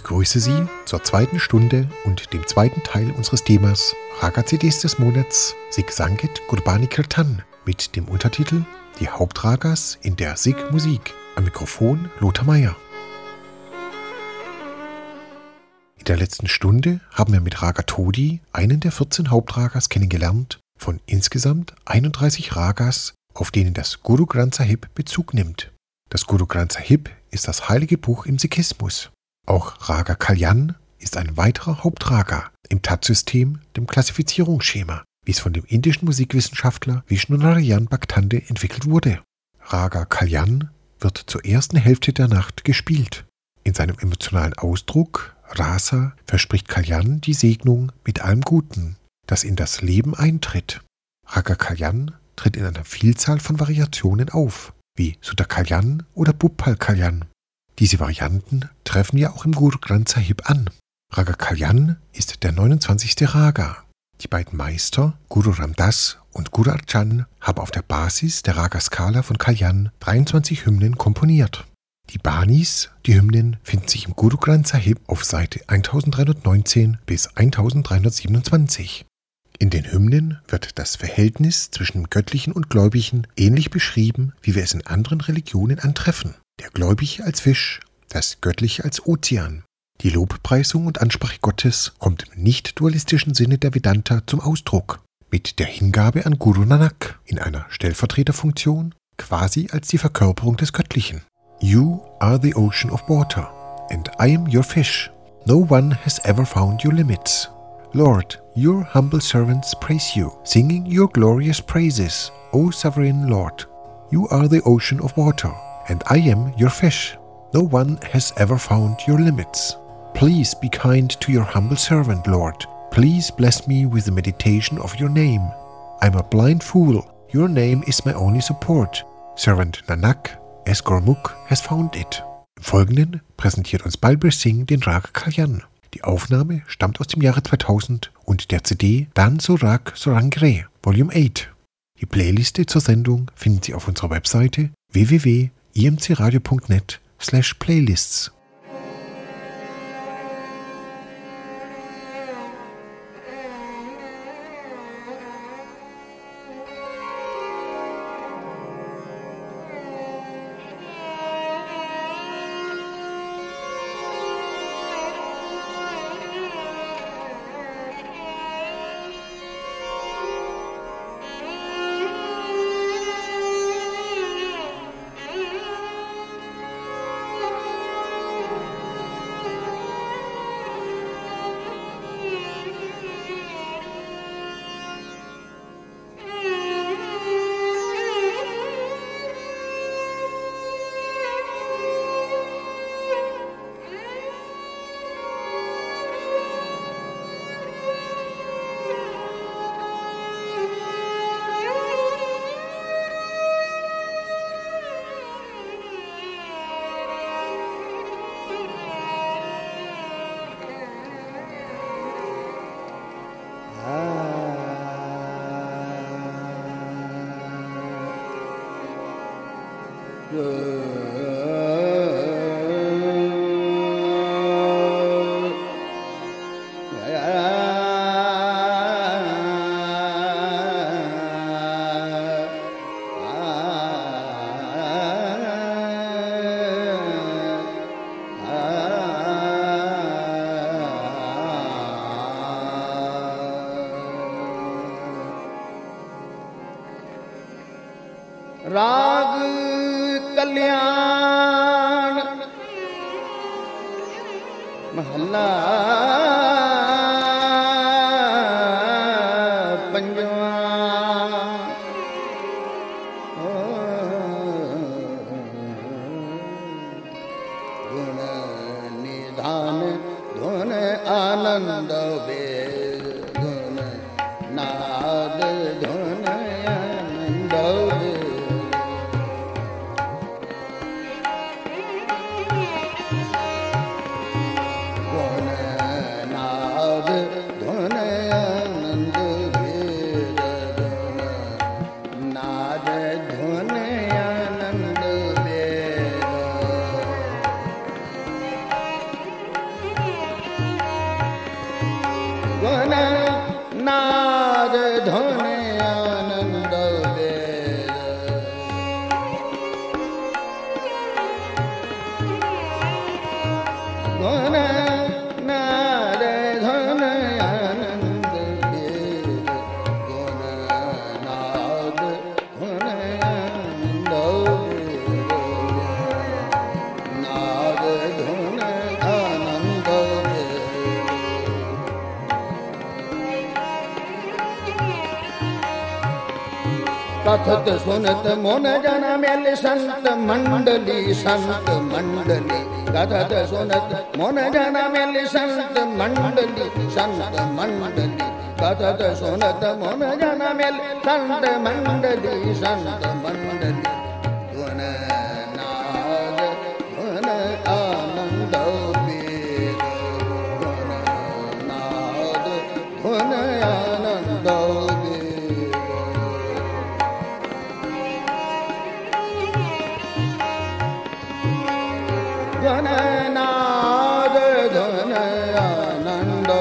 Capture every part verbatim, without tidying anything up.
begrüße Sie zur zweiten Stunde und dem zweiten Teil unseres Themas Raga-C Ds des Monats Sikh Sangeet Gurbani Kirtan mit dem Untertitel Die Hauptragas in der Sikh-Musik. Am Mikrofon Lothar Meier. In der letzten Stunde haben wir mit Raga Todi einen der vierzehn Hauptragas kennengelernt, von insgesamt einunddreißig Ragas, auf denen das Guru Granth Sahib Bezug nimmt. Das Guru Granth Sahib ist das heilige Buch im Sikhismus. Auch Raga Kalyan ist ein weiterer Hauptraga im Tat-System, dem Klassifizierungsschema, wie es von dem indischen Musikwissenschaftler Vishnu Narayan Bhaktande entwickelt wurde. Raga Kalyan wird zur ersten Hälfte der Nacht gespielt. In seinem emotionalen Ausdruck Rasa verspricht Kalyan die Segnung mit allem Guten, das in das Leben eintritt. Raga Kalyan tritt in einer Vielzahl von Variationen auf, wie Sudha Kalyan oder Bhupal Kalyan. Diese Varianten treffen wir auch im Guru Granth Sahib an. Raga Kalyan ist der neunundzwanzigste Raga. Die beiden Meister, Guru Ram Das und Guru Arjan, haben auf der Basis der Raga-Skala von Kalyan dreiundzwanzig Hymnen komponiert. Die Banis, die Hymnen, finden sich im Guru Granth Sahib auf Seite eintausenddreihundertneunzehn bis eintausenddreihundertsiebenundzwanzig. In den Hymnen wird das Verhältnis zwischen dem Göttlichen und Gläubigen ähnlich beschrieben, wie wir es in anderen Religionen antreffen. Der Gläubige als Fisch, das Göttliche als Ozean. Die Lobpreisung und Ansprache Gottes kommt im nicht-dualistischen Sinne der Vedanta zum Ausdruck, mit der Hingabe an Guru Nanak in einer Stellvertreterfunktion, quasi als die Verkörperung des Göttlichen. You are the ocean of water, and I am your fish. No one has ever found your limits. Lord, your humble servants praise you, singing your glorious praises, O sovereign Lord. You are the ocean of water, and I am your fish. No one has ever found your limits. Please be kind to your humble servant, Lord. Please bless me with the meditation of your name. I'm a blind fool. Your name is my only support. Servant Nanak, as Gurmukh, has found it. Im Folgenden präsentiert uns Balbir Singh den Raga Kalyan. Die Aufnahme stammt aus dem Jahre zweitausend und der C D Dan Surag Surangre, Volume acht. Die Playliste zur Sendung finden Sie auf unserer Webseite w w w punkt i m c radio punkt net slash playlists. राग कल्याण महला पंजवा गुण निधान धुन आनंद वेद गुण नाद धुन आनंद वेद कथत सुनत मोन जन मेल संत मंडली संत मंडली कथत सुनत मोन जन मेल संत मंडली संत मंडली कथत सुनत मोन जन मेल संत मंडली संत मंडली गुण नाद गुण आनंद वेद गुण नाद गुण आनंद गणनाद धन आनंद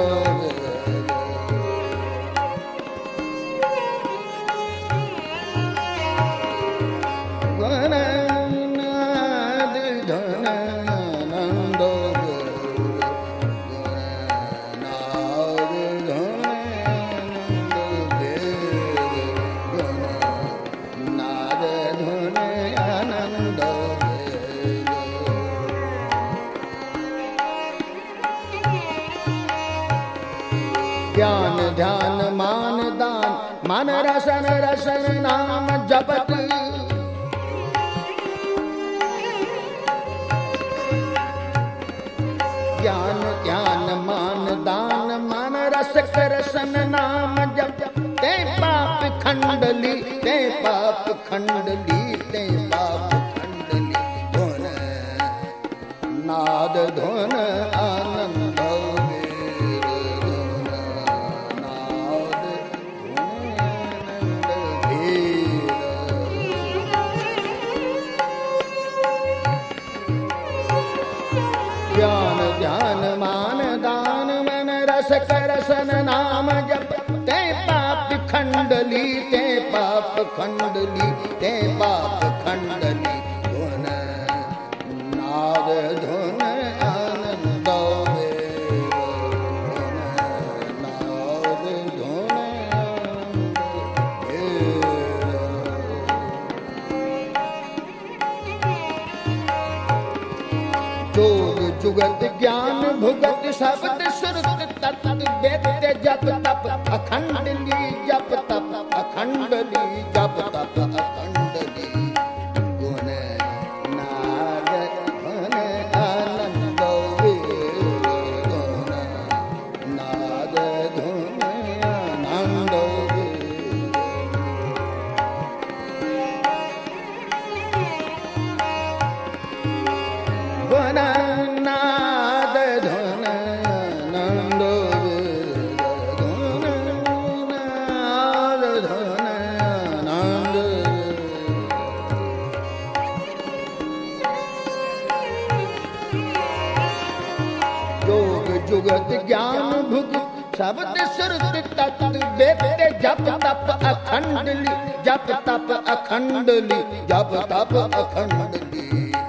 गणनाद धन आनंद गणनाद धन आनंद गणनाद धन आनंद ज्ञान ध्यान मान दान मन रसन रसन नाम जपत ज्ञान ध्यान मान दान मन रस रसन नाम जप ते पाप खंडली ते पाप खंडली ते पाप खंडली धुन नाद धुन आनंद ज्ञान ध्यान मान दान मन रस रसन नाम जप ते पाप खंडली ते पाप खंडली ते पाप खंडली धुन नाद धुन आनंद जुगत ज्ञान भुगत शब्द श्रुत तत् वेद जप तप अखंडली जप तप अखंडली जप तप अखंडली गुण नाद धन आनंद गुण नाद धुन आनंद गुण नाद धुन आनंद गुण नाद धुन आनंद योग जुगत ज्ञान भुग शब्द श्रुत तत् वेद जप तप अखंडली जप तप अखंडली जप तप अखंडली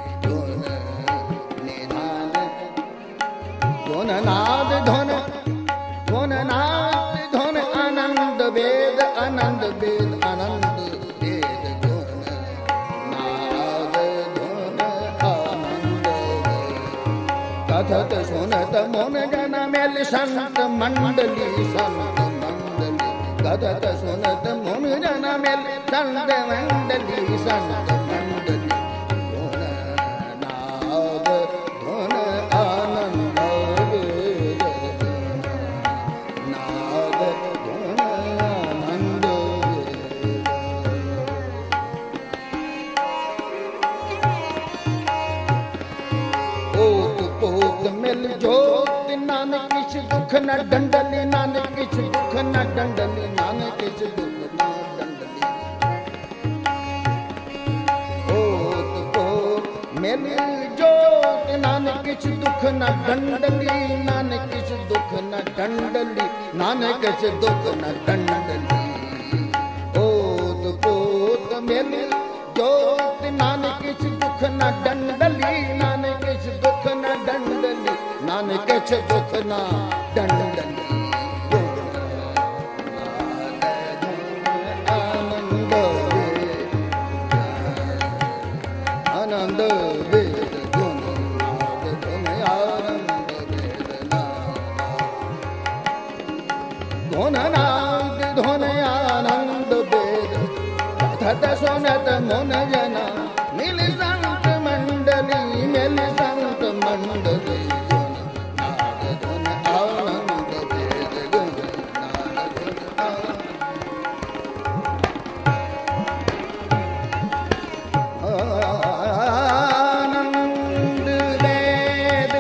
गुण नाद धुन गुण नाद धुन आनंद वेद आनंद वेद आनंद वेद गुण नाद धुन आनंद कथत सुनत मोन जन मेल संत मंडली संत मंडली कथत सुनत मोन जन मेल संत मंडली संत मंडली गुण नाद धुन आनंद मिल जोत नानक किछ दुख न डंडली नानक किछ दुख न डंडली नानक किछ दुख न डंडली ओत को मिल जोत नानक किछ दुख न डंडली नानक किछ दुख न डंडली नानक किछ दुख न डंडली ओत कोत मिल जोत नानक किछ दुख न डंडली नानक किछ दुख न डंडली नानक किछ दुख न डंडली आनंद आनंद वेद गुण नाद धुन आनंद वेद गुण नाद धुन आनंद वेद कथत सोनत मोन जना मिल संत मंडली मिल संत मंडली नाद धुन आनंद वेद गुण नाद धुन आनंद वेद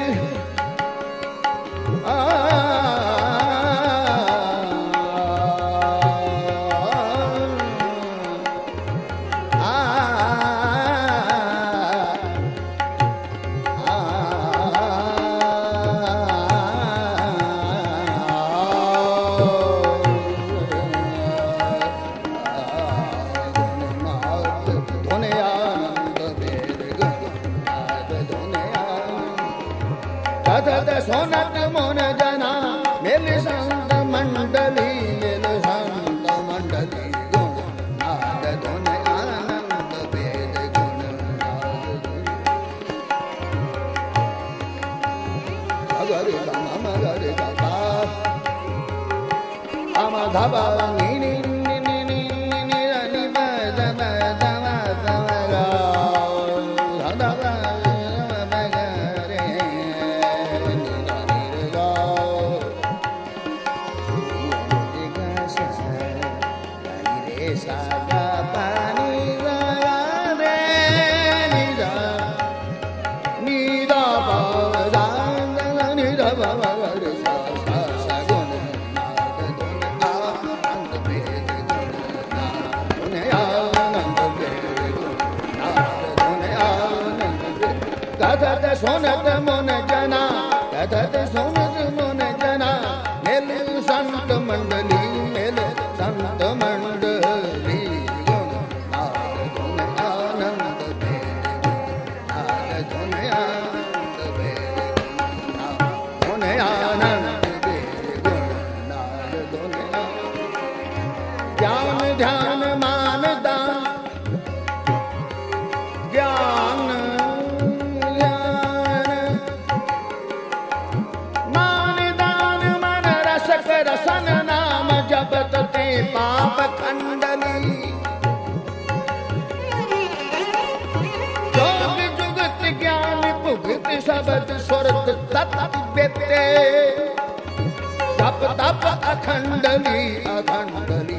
सोनत मोन जना मिल संत मंडली मिल संत मंडली गुण नाद धुन आनंद वेद गुण नाद धुन अगर सम मगर गा अम धबा नी नी नी नी नी नी नी बद बद बद गा धबा कथत सोनत मोन जना कथत सोनत मोन जना मिल संत मंडली मिल संत मंडली गुण नाद धुन आनंद वेद नाद धुन आनंद वेद धुन आनंद वेद गुण नाद धुन ज्ञान ध्यान मान दान ज्ञान रसन नाम जपत ते पाप खंडनी जोग जुगत ज्ञान भुगत शब्द सुरत तत् बेते तप तप अखंडली अखंडली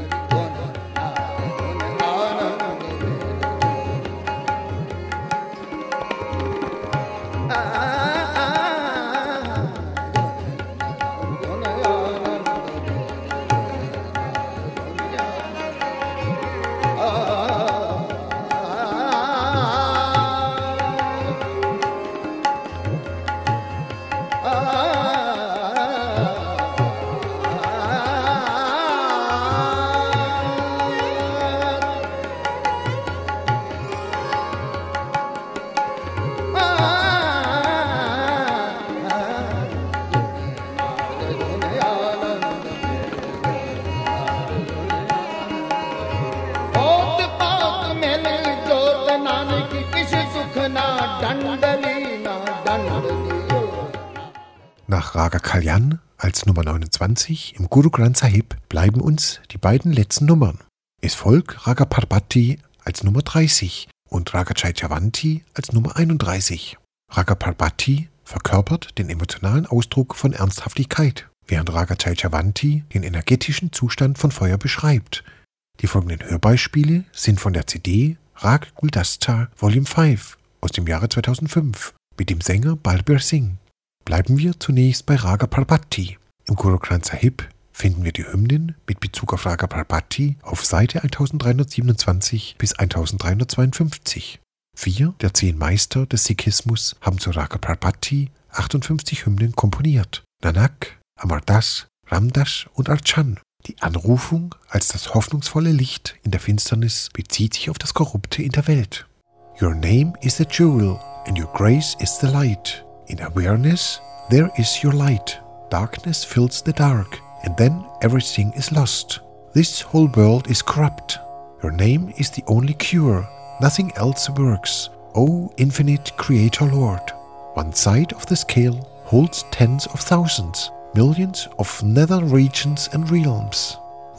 Nach Raga Kalyan als Nummer neunundzwanzig im Guru Granth Sahib bleiben uns die beiden letzten Nummern. Es folgt Raga Parvati als Nummer dreißig und Raga Chaityavanti als Nummer einunddreißig. Raga Parvati verkörpert den emotionalen Ausdruck von Ernsthaftigkeit, während Raga Chaityavanti den energetischen Zustand von Feuer beschreibt. Die folgenden Hörbeispiele sind von der C D Rag Guldasta Volume fünf aus dem Jahre zweitausendfünf mit dem Sänger Balbir Singh. Bleiben wir zunächst bei Raga Parvati. Im Guru Granth Sahib finden wir die Hymnen mit Bezug auf Raga Parvati auf Seite eintausenddreihundertsiebenundzwanzig bis eintausenddreihundertzweiundfünfzig. Vier der zehn Meister des Sikhismus haben zu Raga Parvati achtundfünfzig Hymnen komponiert. Nanak, Amar Das, Ram Das und Archan. Die Anrufung als das hoffnungsvolle Licht in der Finsternis bezieht sich auf das Korrupte in der Welt. Your name is the jewel and your grace is the light. In awareness, there is your light. Darkness fills the dark, and then everything is lost. This whole world is corrupt. Your name is the only cure. Nothing else works. O infinite Creator Lord. One side of the scale holds tens of thousands, millions of nether regions and realms.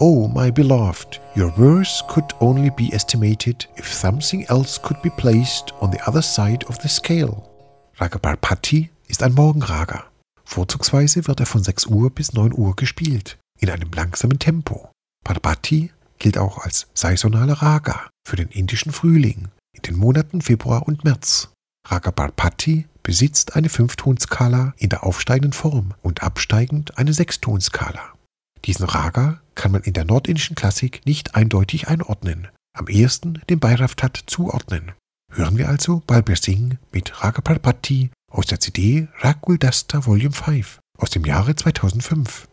Oh, my beloved, your worth could only be estimated if something else could be placed on the other side of the scale. Raga Parpati ist ein Morgenraga. Vorzugsweise wird er von sechs Uhr bis neun Uhr gespielt, in einem langsamen Tempo. Parpati gilt auch als saisonaler Raga für den indischen Frühling in den Monaten Februar und März. Raga Parpati besitzt eine Fünftonskala in der aufsteigenden Form und absteigend eine Sechstonskala. Diesen Raga kann man in der nordindischen Klassik nicht eindeutig einordnen, am ehesten dem Bhairav-Tat zuordnen. Hören wir also Balbir Singh mit Raga Parpati aus der C D Rag Guldasta Volume fünf aus dem Jahre zweitausendfünf.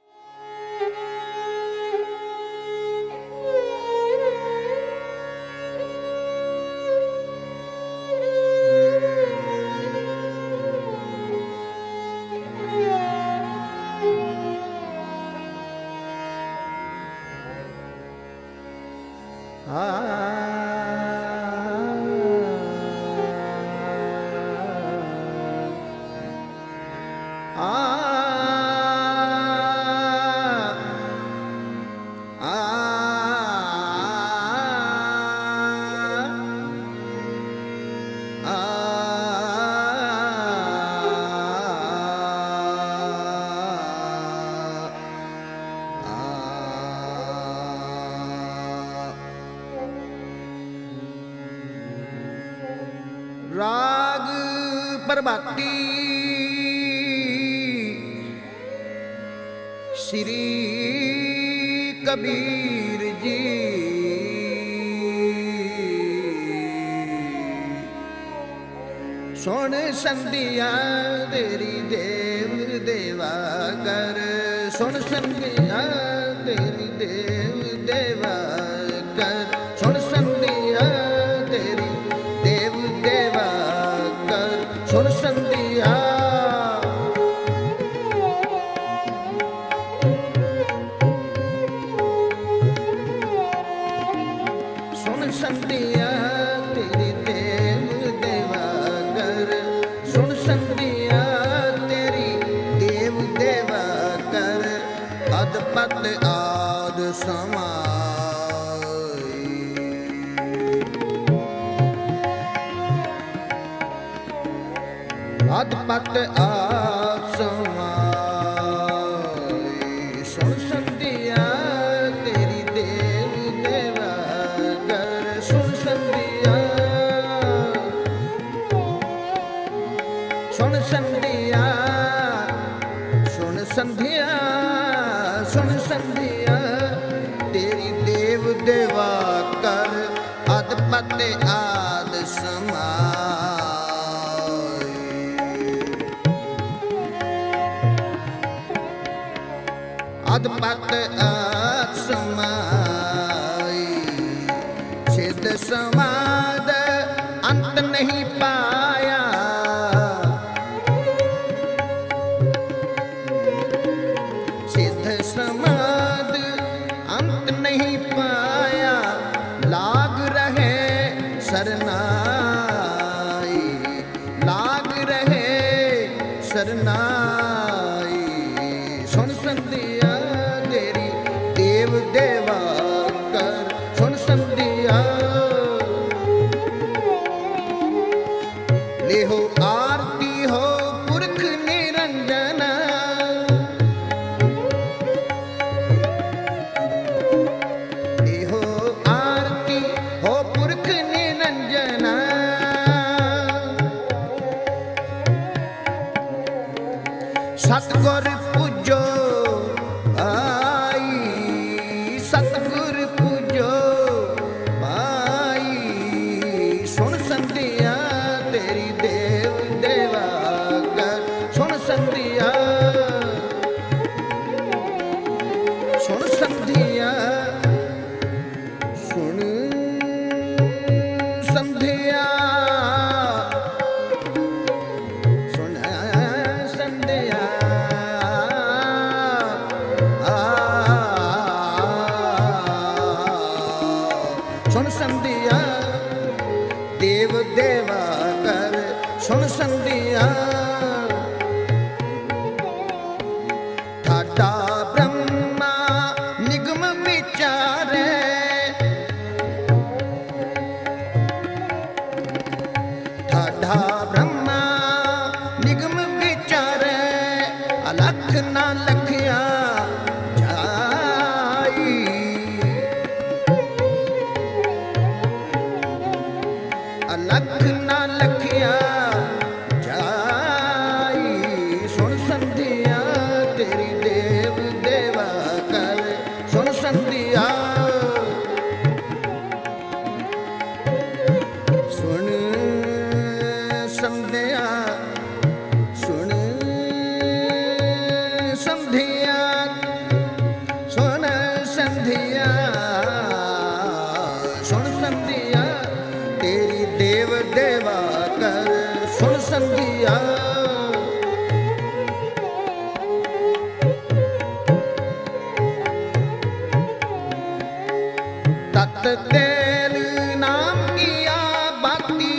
राग परबाती श्री कबीर जी सुन संधिया तेरी देव देवा कर सुन संधिया तेरी देव देवा कर सुन संधिया तेरी देव देवा कर सुन संधिया सुन संधिया तेरी देव देवा कर सुन संधिया तेरी देव देवा कर अदपत आद समाई अदपत आद समाई सुन संधिया तेरी देव देवा कर सुन संधिया सुन संधिया सुन संधिया सुन संधिया तेरी देव देवा कर अदपत आद समाई अदपत आद समाई सिद्ध समाद अंत नहीं पाया सिद्ध समाद अंत नहीं पाया लाग रहे सरनाई लाग रहे सरनाई सुन संधिया तेरी देव देवा कर सुन संधिया ले हो आरती हो पुरख निरंजना ले हो आरती हो पुरख निरंजना सतगुर पूजो आई सतगुर पूजो आई सुन संधिया तेरी देव देवा कर सुन संधिया सुन संधिया सुन संधिया सुन संधिया सुन संधिया देव देवा कर सुन संधिया ठाटा ब्रह्मा निगम संध्या सुन संध्या सुन संध्या सुन संध्या तेरी देव देवा कर सुन संध्या तत तेल नाम किया भक्ति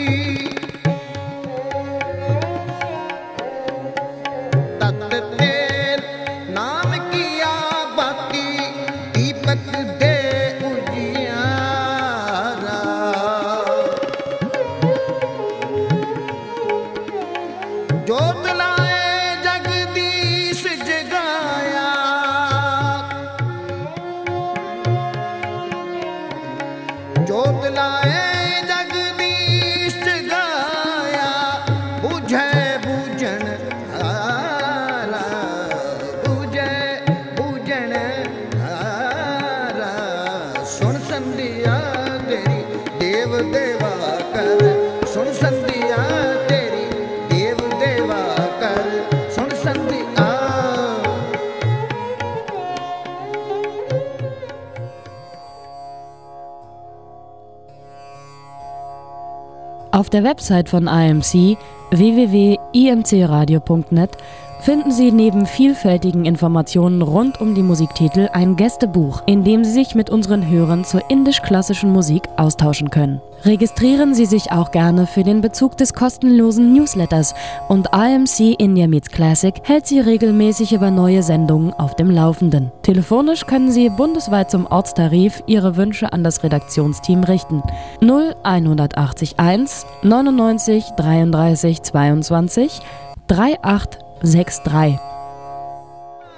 तत तेल नाम किया भक्ति दीपक दे उजियारा जोत लाए जगदीश जगाया जोत लाए जगदीश गाया बुझे बुझन हारा बुझे बुझन हारा सुन संध्या तेरी देव देवा कर सुन संध्या तेरी देव देवा कर सुन संध्या Auf der Website von I M C w w w punkt i m c radio punkt net finden Sie neben vielfältigen Informationen rund um die Musiktitel ein Gästebuch, in dem Sie sich mit unseren Hörern zur indisch-klassischen Musik austauschen können. Registrieren Sie sich auch gerne für den Bezug des kostenlosen Newsletters und I M C India Meets Classic hält Sie regelmäßig über neue Sendungen auf dem Laufenden. Telefonisch können Sie bundesweit zum Ortstarif Ihre Wünsche an das Redaktionsteam richten. null eins neunundneunzig dreiunddreißig zweiundzwanzig drei acht sechs drei.